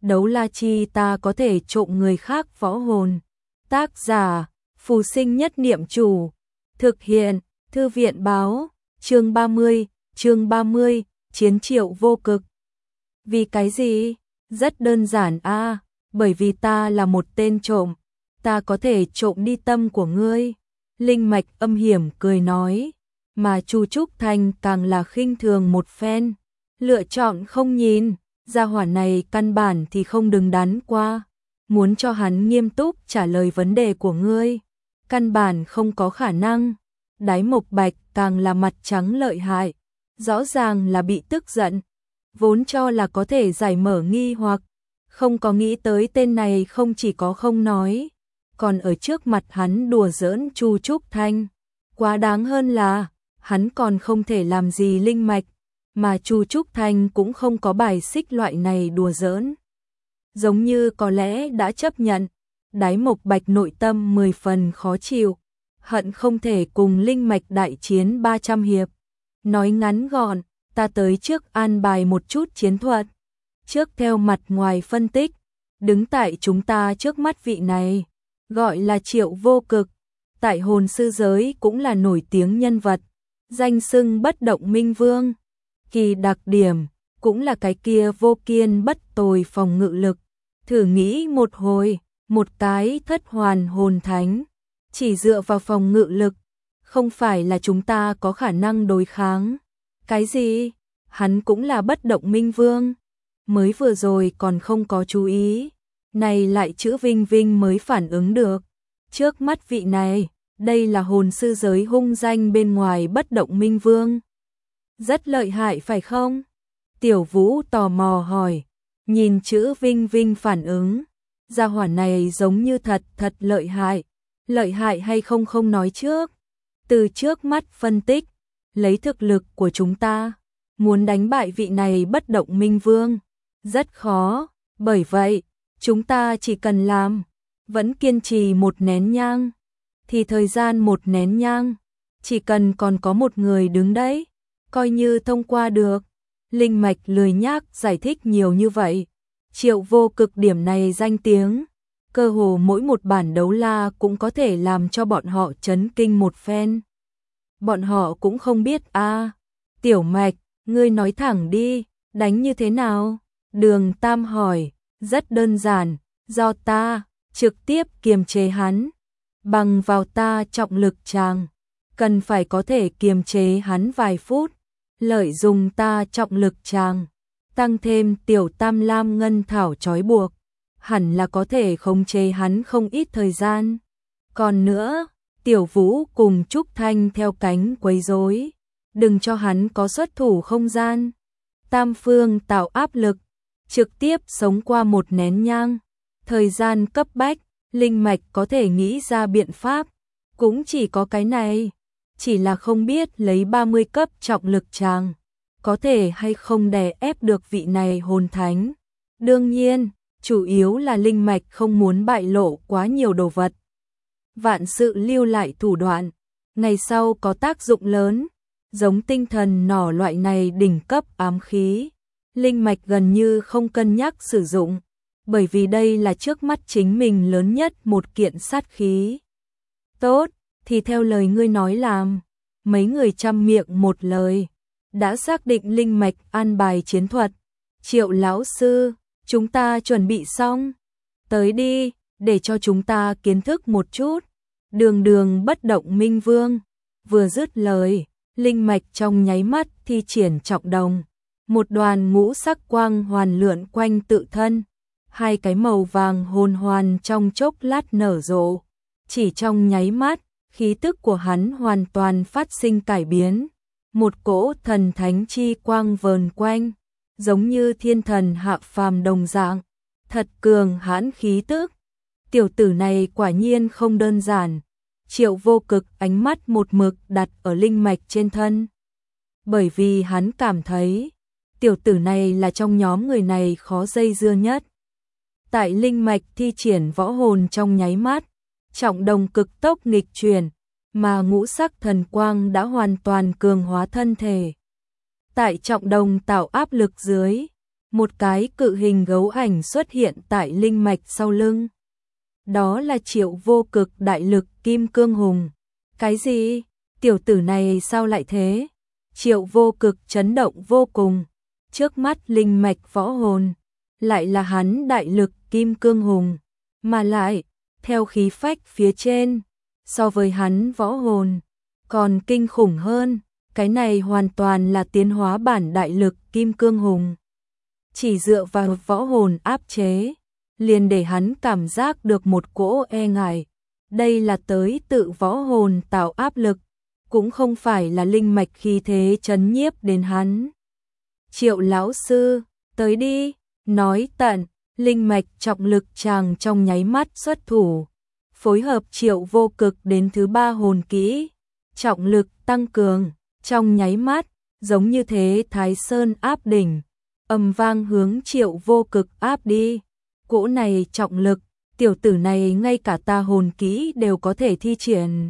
đấu la chi ta có thể trộm người khác võ hồn. Tác giả, Phù Sinh Nhất Niệm Chủ. Thực hiện, Thư viện báo, chương 30, Chiến Triệu Vô Cực. Vì cái gì? Rất đơn giản a, bởi vì ta là một tên trộm, ta có thể trộm đi tâm của ngươi. Linh Mạch âm hiểm cười nói, mà Chu Trúc Thanh càng là khinh thường một phen, lựa chọn không nhìn, gia hỏa này căn bản thì không đứng đắn qua, muốn cho hắn nghiêm túc trả lời vấn đề của ngươi, căn bản không có khả năng. Đái Mộc Bạch càng là mặt trắng lợi hại, rõ ràng là bị tức giận, vốn cho là có thể giải mở nghi hoặc, không có nghĩ tới tên này không chỉ có không nói, còn ở trước mặt hắn đùa giỡn Chu Trúc Thanh. Quá đáng hơn là, hắn còn không thể làm gì Linh Mạch, mà Chu Trúc Thanh cũng không có bài xích loại này đùa giỡn. Giống như có lẽ đã chấp nhận, Đái Mộc Bạch nội tâm 10 phần khó chịu, hận không thể cùng Linh Mạch đại chiến 300 hiệp. Nói ngắn gọn, ta tới trước an bài một chút chiến thuật. Trước theo mặt ngoài phân tích, đứng tại chúng ta trước mắt vị này, gọi là Triệu Vô Cực, tại hồn sư giới cũng là nổi tiếng nhân vật, danh xưng bất động minh vương. Kỳ đặc điểm, cũng là cái kia vô kiên bất tồi phòng ngự lực. Thử nghĩ một hồi, một cái thất hoàn hồn thánh, chỉ dựa vào phòng ngự lực, không phải là chúng ta có khả năng đối kháng. Cái gì? Hắn cũng là bất động minh vương. Mới vừa rồi còn không có chú ý, này lại chữ Vinh Vinh mới phản ứng được. Trước mắt vị này, đây là hồn sư giới hung danh bên ngoài bất động minh vương. Rất lợi hại phải không? Tiểu Vũ tò mò hỏi, nhìn chữ Vinh Vinh phản ứng, gia hỏa này giống như thật lợi hại hay không không nói trước. Từ trước mắt phân tích, lấy thực lực của chúng ta, muốn đánh bại vị này bất động minh vương, rất khó, bởi vậy, chúng ta chỉ cần làm, vẫn kiên trì một nén nhang, thì thời gian một nén nhang, chỉ cần còn có một người đứng đấy, coi như thông qua được. Linh Mạch lười nhác giải thích nhiều như vậy, Triệu Vô Cực điểm này danh tiếng, cơ hồ mỗi một bản đấu la cũng có thể làm cho bọn họ chấn kinh một phen. Bọn họ cũng không biết a. Tiểu Mạch, ngươi nói thẳng đi, đánh như thế nào? Đường Tam hỏi, rất đơn giản, do ta trực tiếp kiềm chế hắn, bằng vào ta trọng lực tràng, cần phải có thể kiềm chế hắn vài phút, lợi dụng ta trọng lực tràng, tăng thêm tiểu tam lam ngân thảo trói buộc, hẳn là có thể khống chế hắn không ít thời gian. Còn nữa, Tiểu Vũ cùng Trúc Thanh theo cánh quấy rối, đừng cho hắn có xuất thủ không gian. Tam phương tạo áp lực, trực tiếp sống qua một nén nhang. Thời gian cấp bách, Linh Mạch có thể nghĩ ra biện pháp, cũng chỉ có cái này, chỉ là không biết lấy 30 cấp trọng lực tràng, có thể hay không đè ép được vị này hồn thánh. Đương nhiên, chủ yếu là Linh Mạch không muốn bại lộ quá nhiều đồ vật. Vạn sự lưu lại thủ đoạn, ngày sau có tác dụng lớn, giống tinh thần nỏ loại này đỉnh cấp ám khí. Linh Mạch gần như không cân nhắc sử dụng, bởi vì đây là trước mắt chính mình lớn nhất một kiện sát khí. Tốt, thì theo lời ngươi nói làm. Mấy người chăm miệng một lời, đã xác định Linh Mạch an bài chiến thuật. Triệu lão sư, chúng ta chuẩn bị xong. Tới đi, để cho chúng ta kiến thức một chút. Đường bất động minh vương. Vừa dứt lời, Linh Mạch trong nháy mắt thi triển trọng đồng. Một đoàn ngũ sắc quang hoàn lượn quanh tự thân. Hai cái màu vàng hồn hoàn trong chốc lát nở rộ. Chỉ trong nháy mắt, khí tức của hắn hoàn toàn phát sinh cải biến. Một cỗ thần thánh chi quang vờn quanh, giống như thiên thần hạ phàm đồng dạng. Thật cường hãn khí tức. Tiểu tử này quả nhiên không đơn giản. Triệu Vô Cực ánh mắt một mực đặt ở Linh Mạch trên thân. Bởi vì hắn cảm thấy, tiểu tử này là trong nhóm người này khó dây dưa nhất. Tại Linh Mạch thi triển võ hồn trong nháy mắt, trọng đồng cực tốc nghịch chuyển, mà ngũ sắc thần quang đã hoàn toàn cường hóa thân thể. Tại trọng đồng tạo áp lực dưới, một cái cự hình gấu ảnh xuất hiện tại linh mạch sau lưng. Đó là Triệu Vô Cực đại lực kim cương hùng. Cái gì? Tiểu tử này sao lại thế? Triệu Vô Cực chấn động vô cùng. Trước mắt linh mạch võ hồn, lại là hắn đại lực kim cương hùng, mà lại, theo khí phách phía trên, so với hắn võ hồn, còn kinh khủng hơn, cái này hoàn toàn là tiến hóa bản đại lực kim cương hùng. Chỉ dựa vào võ hồn áp chế, liền để hắn cảm giác được một cỗ e ngại. Đây là tới tự võ hồn tạo áp lực, cũng không phải là linh mạch khí thế chấn nhiếp đến hắn. Triệu lão sư, tới đi, nói tận, linh mạch trọng lực chàng trong nháy mắt xuất thủ, phối hợp Triệu Vô Cực đến thứ 3 hồn kỹ, trọng lực tăng cường, trong nháy mắt, giống như thế Thái Sơn áp đỉnh, ầm vang hướng Triệu Vô Cực áp đi. Cỗ này trọng lực, tiểu tử này ngay cả ta hồn kỹ đều có thể thi triển.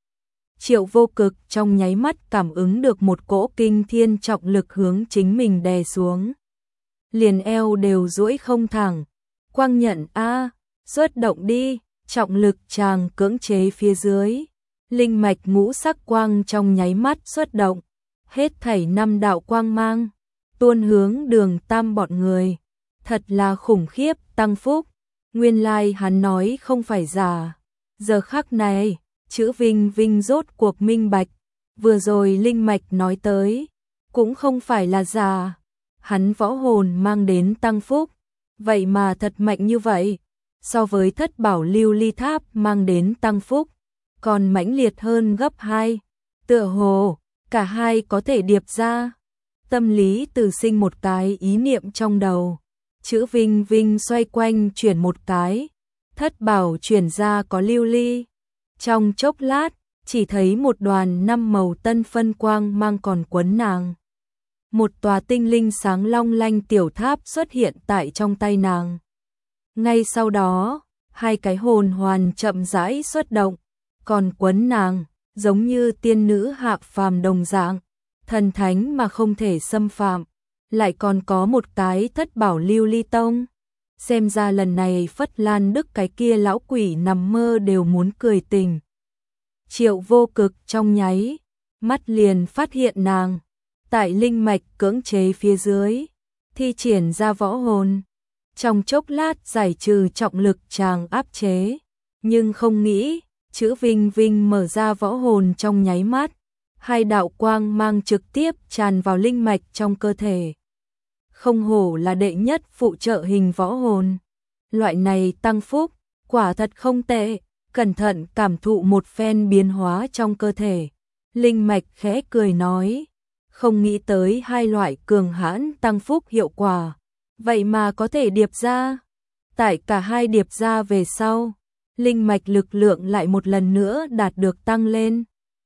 Triệu Vô Cực trong nháy mắt cảm ứng được một cỗ kinh thiên trọng lực hướng chính mình đè xuống. Liền eo đều duỗi không thẳng. Quang nhận a, xuất động đi, trọng lực chàng cưỡng chế phía dưới. Linh mạch ngũ sắc quang trong nháy mắt xuất động. Hết thảy 5 đạo quang mang, tuôn hướng Đường Tam bọn người. Thật là khủng khiếp, tăng phúc. Nguyên lai hắn nói không phải giả. Giờ khắc này, chữ Vinh Vinh rốt cuộc minh bạch, vừa rồi linh mạch nói tới, cũng không phải là giả. Hắn võ hồn mang đến tăng phúc, vậy mà thật mạnh như vậy, so với Thất Bảo Lưu Ly Tháp mang đến tăng phúc, còn mãnh liệt hơn gấp 2. Tựa hồ, cả hai có thể điệp ra. Tâm lý từ sinh một cái ý niệm trong đầu. Chữ Vinh Vinh xoay quanh chuyển một cái, Thất Bảo chuyển ra có lưu ly. Trong chốc lát, chỉ thấy một đoàn 5 màu tân phân quang mang còn quấn nàng. Một tòa tinh linh sáng long lanh tiểu tháp xuất hiện tại trong tay nàng. Ngay sau đó, 2 cái hồn hoàn chậm rãi xuất động, còn quấn nàng, giống như tiên nữ hạ phàm đồng dạng, thần thánh mà không thể xâm phạm. Lại còn có một cái Thất Bảo Lưu Ly Tông. Xem ra lần này Phất Lan Đức cái kia lão quỷ nằm mơ đều muốn cười tình. Triệu Vô Cực trong nháy mắt liền phát hiện nàng tại linh mạch cưỡng chế phía dưới, thi triển ra võ hồn, trong chốc lát giải trừ trọng lực chàng áp chế, nhưng không nghĩ, chữ Vinh Vinh mở ra võ hồn trong nháy mắt, 2 đạo quang mang trực tiếp tràn vào linh mạch trong cơ thể. Không hổ là đệ nhất phụ trợ hình võ hồn. Loại này tăng phúc, quả thật không tệ, cẩn thận cảm thụ một phen biến hóa trong cơ thể. Linh mạch khẽ cười nói, không nghĩ tới 2 loại cường hãn tăng phúc hiệu quả, vậy mà có thể điệp ra. Tại cả 2 điệp ra về sau, linh mạch lực lượng lại một lần nữa đạt được tăng lên.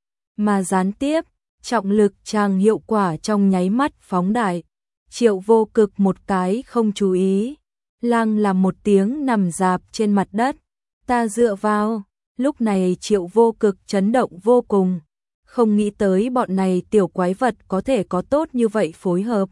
Mà gián tiếp, trọng lực chàng hiệu quả trong nháy mắt phóng đại. Triệu Vô Cực một cái không chú ý, lang làm một tiếng nằm rạp trên mặt đất. Ta dựa vào, lúc này Triệu Vô Cực chấn động vô cùng, không nghĩ tới bọn này tiểu quái vật có thể có tốt như vậy phối hợp.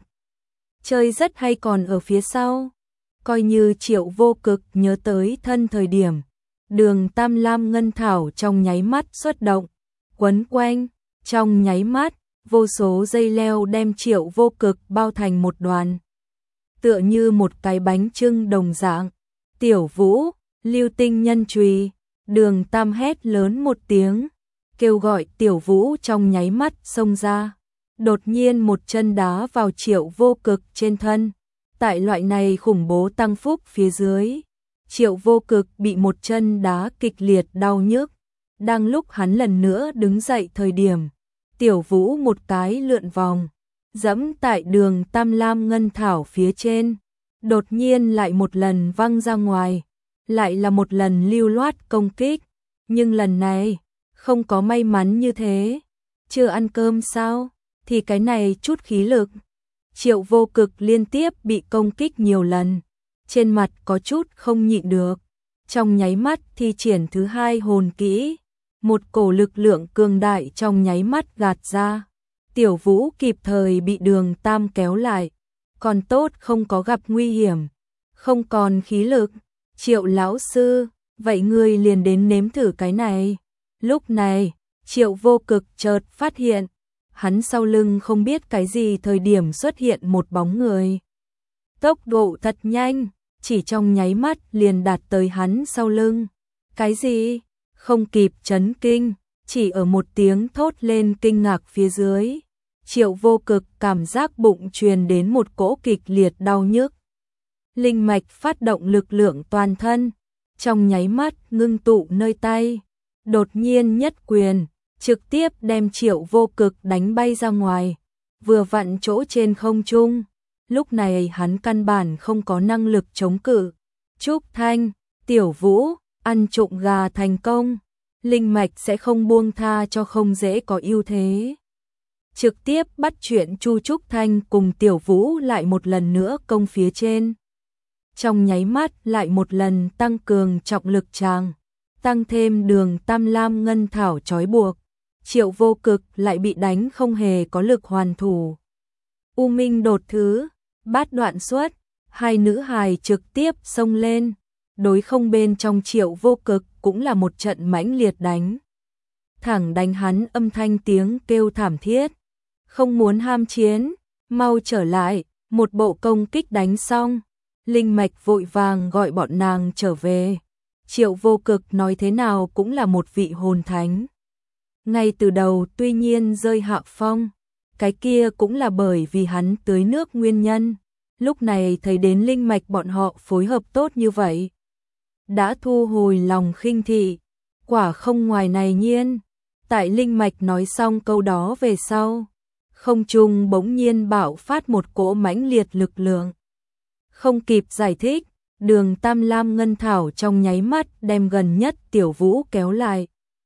Chơi rất hay còn ở phía sau, coi như Triệu Vô Cực nhớ tới thân thời điểm, Đường Tam Lam Ngân Thảo trong nháy mắt xuất động, quấn quanh, trong nháy mắt. Vô số dây leo đem Triệu Vô Cực bao thành một đoàn, tựa như một cái bánh chưng đồng dạng. Tiểu Vũ, Lưu Tinh Nhân Chùy, Đường Tam hét lớn một tiếng, kêu gọi Tiểu Vũ trong nháy mắt xông ra, đột nhiên một chân đá vào Triệu Vô Cực trên thân. Tại loại này khủng bố tăng phúc phía dưới, Triệu Vô Cực bị một chân đá kịch liệt đau nhức. Đang lúc hắn lần nữa đứng dậy thời điểm, Tiểu Vũ một cái lượn vòng, dẫm tại Đường Tam Lam Ngân Thảo phía trên, đột nhiên lại một lần văng ra ngoài, lại là một lần lưu loát công kích, nhưng lần này không có may mắn như thế. Chưa ăn cơm sao? Thì cái này chút khí lực. Triệu Vô Cực liên tiếp bị công kích nhiều lần, trên mặt có chút không nhịn được, trong nháy mắt thi triển thứ 2 hồn kỹ. Một cổ lực lượng cường đại trong nháy mắt gạt ra. Tiểu Vũ kịp thời bị Đường Tam kéo lại. còn tốt không có gặp nguy hiểm, không còn khí lực. Triệu lão sư, vậy ngươi liền đến nếm thử cái này. Lúc này, Triệu Vô Cực chợt phát hiện, hắn sau lưng không biết cái gì thời điểm xuất hiện một bóng người. Tốc độ thật nhanh, chỉ trong nháy mắt liền đạt tới hắn sau lưng. Cái gì? Không kịp chấn kinh, chỉ ở một tiếng thốt lên kinh ngạc phía dưới. Triệu Vô Cực cảm giác bụng truyền đến một cỗ kịch liệt đau nhức. Linh mạch phát động lực lượng toàn thân, trong nháy mắt ngưng tụ nơi tay. Đột nhiên nhất quyền, trực tiếp đem Triệu Vô Cực đánh bay ra ngoài, vừa vặn chỗ trên không trung. Lúc này hắn căn bản không có năng lực chống cự. Trúc Thanh, Tiểu Vũ, ăn trộm gà thành công, linh mạch sẽ không buông tha cho không dễ có ưu thế. Trực tiếp bắt chuyện Chu Trúc Thanh cùng Tiểu Vũ lại một lần nữa công phía trên. Trong nháy mắt lại một lần tăng cường trọng lực tràng, tăng thêm đường tam lam ngân thảo trói buộc. Triệu Vô Cực lại bị đánh không hề có lực hoàn thủ. U Minh đột thứ, bát đoạn xuất, hai nữ hài trực tiếp xông lên. Đối không bên trong Triệu Vô Cực cũng là một trận mãnh liệt đánh. Thẳng đánh hắn âm thanh tiếng kêu thảm thiết. Không muốn ham chiến, mau trở lại, một bộ công kích đánh xong. Linh mạch vội vàng gọi bọn nàng trở về. Triệu Vô Cực nói thế nào cũng là một vị hồn thánh. Ngay từ đầu tuy nhiên rơi hạ phong, cái kia cũng là bởi vì hắn tưới nước nguyên nhân. Lúc này thấy đến linh mạch bọn họ phối hợp tốt như vậy, đã thu hồi lòng khinh thị. Quả không ngoài này nhiên. Tại linh mạch nói xong câu đó về sau, không trung bỗng nhiên bạo phát một cỗ mãnh liệt lực lượng. Không kịp giải thích, đường tam lam ngân thảo trong nháy mắt đem gần nhất Tiểu Vũ kéo lại.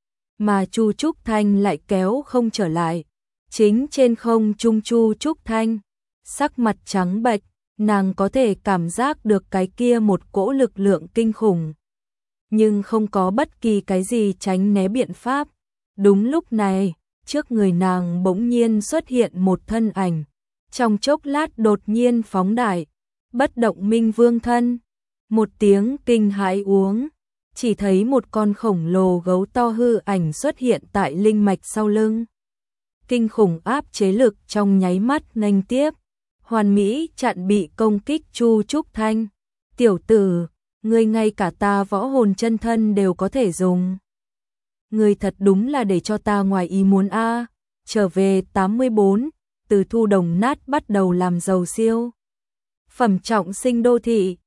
Mà Chu Trúc Thanh lại kéo không trở lại. Chính trên không trung Chu Trúc Thanh, sắc mặt trắng bệch, nàng có thể cảm giác được cái kia một cỗ lực lượng kinh khủng. Nhưng không có bất kỳ cái gì tránh né biện pháp. Đúng lúc này, trước người nàng bỗng nhiên xuất hiện một thân ảnh. Trong chốc lát đột nhiên phóng đại, bất động minh vương thân. Một tiếng kinh hãi uống, chỉ thấy một con khổng lồ gấu to hư ảnh xuất hiện tại linh mạch sau lưng. Kinh khủng áp chế lực trong nháy mắt nghênh tiếp, hoàn mỹ chặn bị công kích Chu Trúc Thanh. Tiểu tử, ngươi ngay cả ta võ hồn chân thân đều có thể dùng. Ngươi thật đúng là để cho ta ngoài ý muốn a. Trở về 84, từ thu đồng nát bắt đầu làm giàu siêu phẩm trọng sinh đô thị.